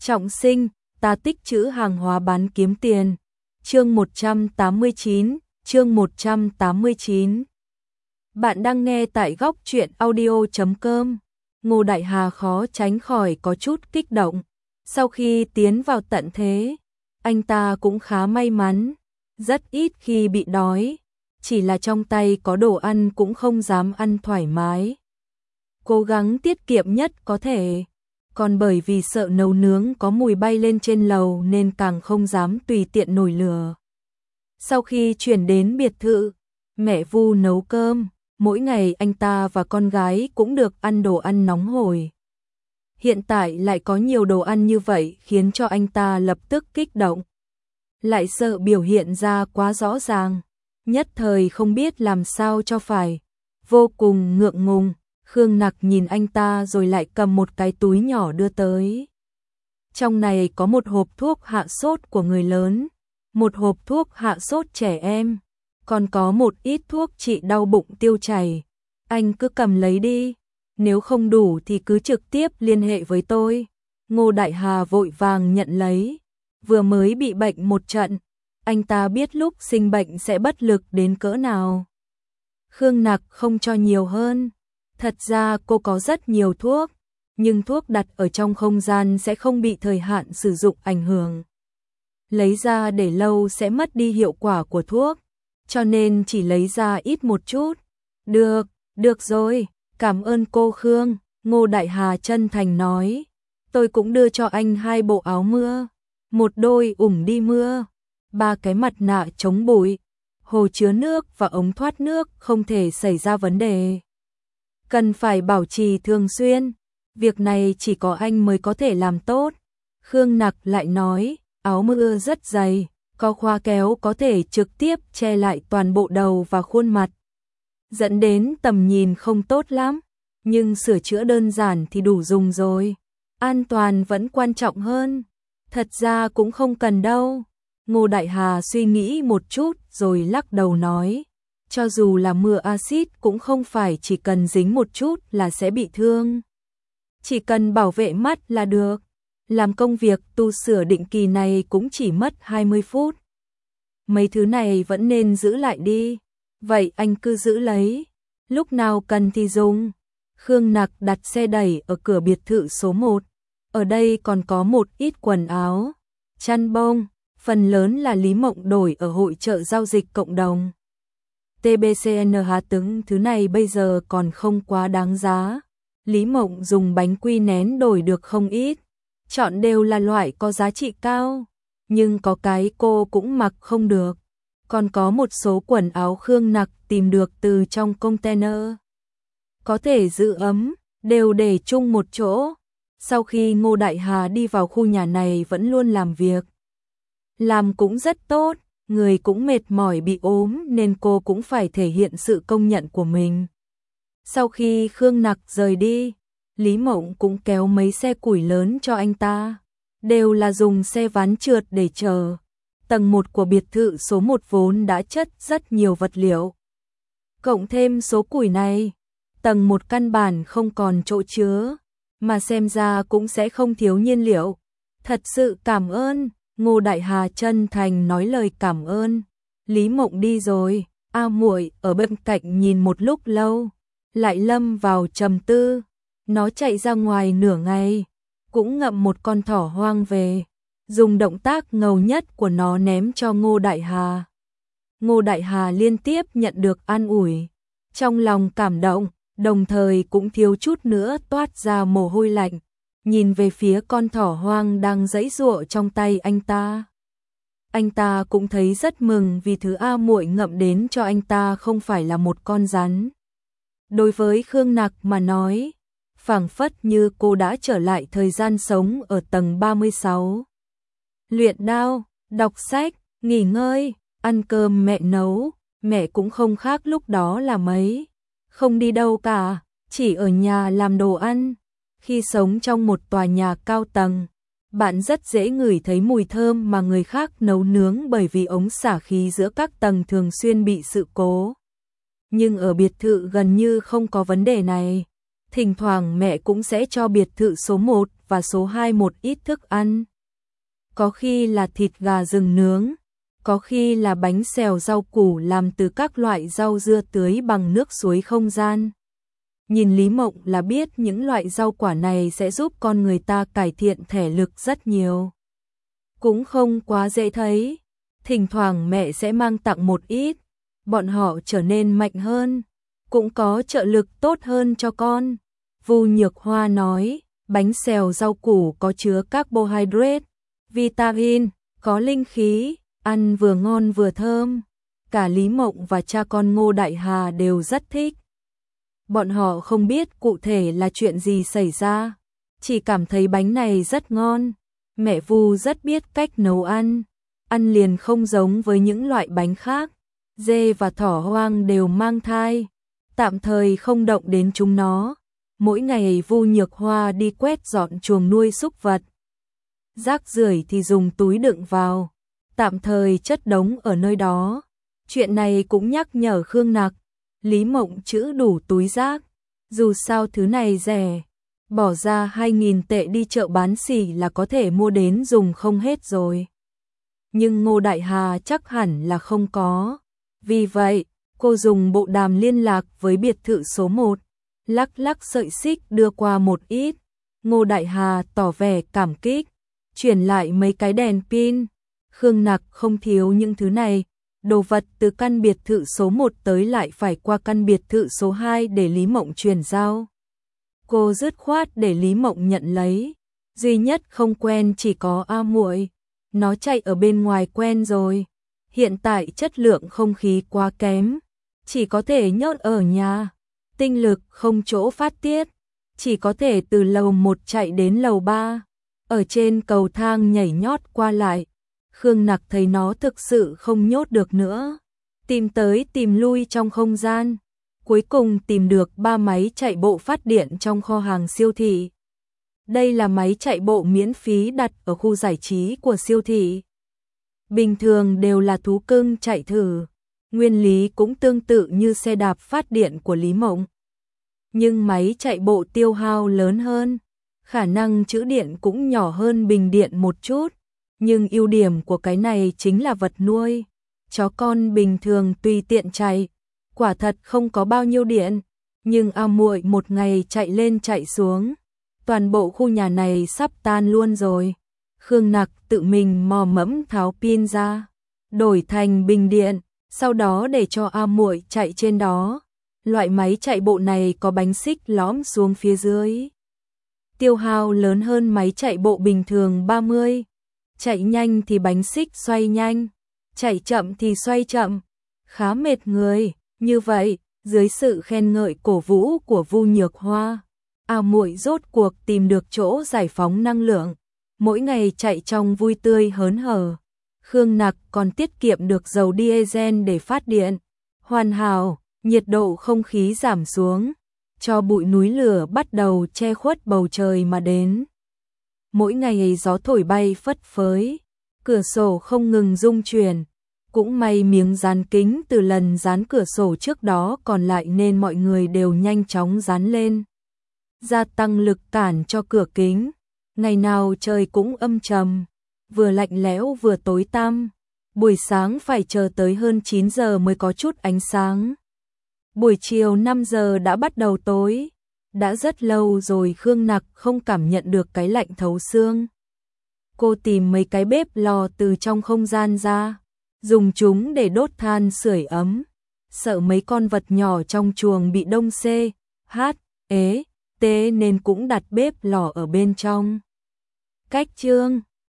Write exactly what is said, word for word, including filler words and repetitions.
Trọng sinh, ta tích trữ hàng hóa bán kiếm tiền. Chương một trăm tám mươi chín, chương một trăm tám mươi chín. Bạn đang nghe tại góc truyện audio chấm com. Ngô Đại Hà khó tránh khỏi có chút kích động. Sau khi tiến vào tận thế, anh ta cũng khá may mắn, rất ít khi bị đói, chỉ là trong tay có đồ ăn cũng không dám ăn thoải mái. Cố gắng tiết kiệm nhất có thể, còn bởi vì sợ nấu nướng có mùi bay lên trên lầu nên càng không dám tùy tiện nổi lửa. Sau khi chuyển đến biệt thự, mẹ Vu nấu cơm, mỗi ngày anh ta và con gái cũng được ăn đồ ăn nóng hổi. Hiện tại lại có nhiều đồ ăn như vậy khiến cho anh ta lập tức kích động. Lại sợ biểu hiện ra quá rõ ràng, nhất thời không biết làm sao cho phải, vô cùng ngượng ngùng. Khương Nặc nhìn anh ta rồi lại cầm một cái túi nhỏ đưa tới. Trong này có một hộp thuốc hạ sốt của người lớn, một hộp thuốc hạ sốt trẻ em, còn có một ít thuốc trị đau bụng tiêu chảy. Anh cứ cầm lấy đi, nếu không đủ thì cứ trực tiếp liên hệ với tôi. Ngô Đại Hà vội vàng nhận lấy, vừa mới bị bệnh một trận, anh ta biết lúc sinh bệnh sẽ bất lực đến cỡ nào. Khương Nặc không cho nhiều hơn. Thật ra cô có rất nhiều thuốc, nhưng thuốc đặt ở trong không gian sẽ không bị thời hạn sử dụng ảnh hưởng. Lấy ra để lâu sẽ mất đi hiệu quả của thuốc, cho nên chỉ lấy ra ít một chút. Được, được rồi, cảm ơn cô Khương, Ngô Đại Hà chân thành nói. Tôi cũng đưa cho anh hai bộ áo mưa, một đôi ủng đi mưa, ba cái mặt nạ chống bụi, hồ chứa nước và ống thoát nước không thể xảy ra vấn đề. Cần phải bảo trì thường xuyên, việc này chỉ có anh mới có thể làm tốt. Khương Nặc lại nói, áo mưa rất dày, có khóa kéo có thể trực tiếp che lại toàn bộ đầu và khuôn mặt, dẫn đến tầm nhìn không tốt lắm, nhưng sửa chữa đơn giản thì đủ dùng rồi. An toàn vẫn quan trọng hơn. Thật ra cũng không cần đâu. Ngô Đại Hà suy nghĩ một chút rồi lắc đầu nói, cho dù là mưa axit cũng không phải chỉ cần dính một chút là sẽ bị thương. Chỉ cần bảo vệ mắt là được. Làm công việc tu sửa định kỳ này cũng chỉ mất hai mươi phút. Mấy thứ này vẫn nên giữ lại đi. Vậy anh cứ giữ lấy, lúc nào cần thì dùng. Khương Nặc đặt xe đẩy ở cửa biệt thự số một. Ở đây còn có một ít quần áo, chăn bông, phần lớn là Lý Mộng đổi ở hội chợ giao dịch cộng đồng. tê bê xê en Hà Tứng thứ này bây giờ còn không quá đáng giá. Lý Mộng dùng bánh quy nén đổi được không ít, chọn đều là loại có giá trị cao, nhưng có cái cô cũng mặc không được. Còn có một số quần áo Khương Nặc tìm được từ trong container, có thể giữ ấm, đều để chung một chỗ. Sau khi Ngô Đại Hà đi vào khu nhà này vẫn luôn làm việc, làm cũng rất tốt. Người cũng mệt mỏi bị ốm nên cô cũng phải thể hiện sự công nhận của mình. Sau khi Khương Nặc rời đi, Lý Mộng cũng kéo mấy xe củi lớn cho anh ta, đều là dùng xe ván trượt để chở. Tầng một của biệt thự số một vốn đã chất rất nhiều vật liệu. Cộng thêm số củi này, tầng một căn bản không còn chỗ chứa, mà xem ra cũng sẽ không thiếu nhiên liệu. Thật sự cảm ơn. Ngô Đại Hà chân thành nói lời cảm ơn. Lý Mộng đi rồi, A Muội ở bên cạnh nhìn một lúc lâu, lại lâm vào trầm tư. Nó chạy ra ngoài nửa ngày, cũng ngậm một con thỏ hoang về, dùng động tác ngầu nhất của nó ném cho Ngô Đại Hà. Ngô Đại Hà liên tiếp nhận được an ủi, trong lòng cảm động, đồng thời cũng thiếu chút nữa toát ra mồ hôi lạnh. Nhìn về phía con thỏ hoang đang giãy giụa trong tay anh ta. Anh ta cũng thấy rất mừng vì thứ A Muội ngậm đến cho anh ta không phải là một con rắn. Đối với Khương Nặc mà nói, phảng phất như cô đã trở lại thời gian sống ở tầng ba mươi sáu. Luyện đao, đọc sách, nghỉ ngơi, ăn cơm mẹ nấu, mẹ cũng không khác lúc đó là mấy. Không đi đâu cả, chỉ ở nhà làm đồ ăn. Khi sống trong một tòa nhà cao tầng, bạn rất dễ ngửi thấy mùi thơm mà người khác nấu nướng bởi vì ống xả khí giữa các tầng thường xuyên bị sự cố. Nhưng ở biệt thự gần như không có vấn đề này. Thỉnh thoảng mẹ cũng sẽ cho biệt thự số một và số hai một ít thức ăn. Có khi là thịt gà rừng nướng, có khi là bánh xèo rau củ làm từ các loại rau dưa tưới bằng nước suối không gian. Nhìn Lý Mộng là biết những loại rau quả này sẽ giúp con người ta cải thiện thể lực rất nhiều. Cũng không quá dễ thấy, thỉnh thoảng mẹ sẽ mang tặng một ít, bọn họ trở nên mạnh hơn, cũng có trợ lực tốt hơn cho con. Vu Nhược Hoa nói, bánh xèo rau củ có chứa carbohydrate, vitamin, có linh khí, ăn vừa ngon vừa thơm. Cả Lý Mộng và cha con Ngô Đại Hà đều rất thích. Bọn họ không biết cụ thể là chuyện gì xảy ra, chỉ cảm thấy bánh này rất ngon. Mẹ Vu rất biết cách nấu ăn, ăn liền không giống với những loại bánh khác. Dê và thỏ hoang đều mang thai, tạm thời không động đến chúng nó. Mỗi ngày Vu Nhược Hoa đi quét dọn chuồng nuôi súc vật. Rác rưởi thì dùng túi đựng vào, tạm thời chất đống ở nơi đó. Chuyện này cũng nhắc nhở Khương Nặc, Lý Mộng trữ đủ túi rác, dù sao thứ này rẻ, bỏ ra hai nghìn tệ đi chợ bán xỉ là có thể mua đến dùng không hết rồi. Nhưng Ngô Đại Hà chắc hẳn là không có. Vì vậy, cô dùng bộ đàm liên lạc với biệt thự số một, lắc lắc sợi xích đưa qua một ít. Ngô Đại Hà tỏ vẻ cảm kích, chuyển lại mấy cái đèn pin. Khương Nặc không thiếu những thứ này, đồ vật từ căn biệt thự số một tới lại phải qua căn biệt thự số hai để Lý Mộng chuyển giao. Cô dứt khoát để Lý Mộng nhận lấy, duy nhất không quen chỉ có A Muội, nó chạy ở bên ngoài quen rồi. Hiện tại chất lượng không khí quá kém, chỉ có thể nhốt ở nhà, tinh lực không chỗ phát tiết, chỉ có thể từ lầu một chạy đến lầu ba, ở trên cầu thang nhảy nhót qua lại. Khương Nặc thấy nó thực sự không nhốt được nữa, tìm tới tìm lui trong không gian, cuối cùng tìm được ba máy chạy bộ phát điện trong kho hàng siêu thị. Đây là máy chạy bộ miễn phí đặt ở khu giải trí của siêu thị. Bình thường đều là thú cưng chạy thử, nguyên lý cũng tương tự như xe đạp phát điện của Lý Mộng. Nhưng máy chạy bộ tiêu hao lớn hơn, khả năng trữ điện cũng nhỏ hơn bình điện một chút. Nhưng ưu điểm của cái này chính là vật nuôi, chó con bình thường tùy tiện chạy, quả thật không có bao nhiêu điện. Nhưng A Muội một ngày chạy lên chạy xuống, toàn bộ khu nhà này sắp tan luôn rồi. Khương Nặc tự mình mò mẫm tháo pin ra, đổi thành bình điện, sau đó để cho A Muội chạy trên đó. Loại máy chạy bộ này có bánh xích lõm xuống phía dưới, tiêu hao lớn hơn máy chạy bộ bình thường ba mươi. Chạy nhanh thì bánh xích xoay nhanh, chạy chậm thì xoay chậm, khá mệt người. Như vậy, dưới sự khen ngợi cổ vũ của Vu Nhược Hoa, A Muội rốt cuộc tìm được chỗ giải phóng năng lượng, mỗi ngày chạy trong vui tươi hớn hở. Khương Nặc còn tiết kiệm được dầu diesel để phát điện. Hoàn hảo, nhiệt độ không khí giảm xuống, cho bụi núi lửa bắt đầu che khuất bầu trời mà đến. Mỗi ngày gió thổi bay phất phới, cửa sổ không ngừng rung chuyển. Cũng may miếng dán kính từ lần dán cửa sổ trước đó còn lại nên mọi người đều nhanh chóng dán lên, gia tăng lực cản cho cửa kính. Ngày nào trời cũng âm trầm, vừa lạnh lẽo vừa tối tăm. Buổi sáng phải chờ tới hơn chín giờ mới có chút ánh sáng. Buổi chiều năm giờ đã bắt đầu tối. Đã rất lâu rồi Khương Nặc không cảm nhận được cái lạnh thấu xương. Cô tìm mấy cái bếp lò từ trong không gian ra, dùng chúng để đốt than sưởi ấm. Sợ mấy con vật nhỏ trong chuồng bị đông xê, hát, ế, tê nên cũng đặt bếp lò ở bên trong. Cách chương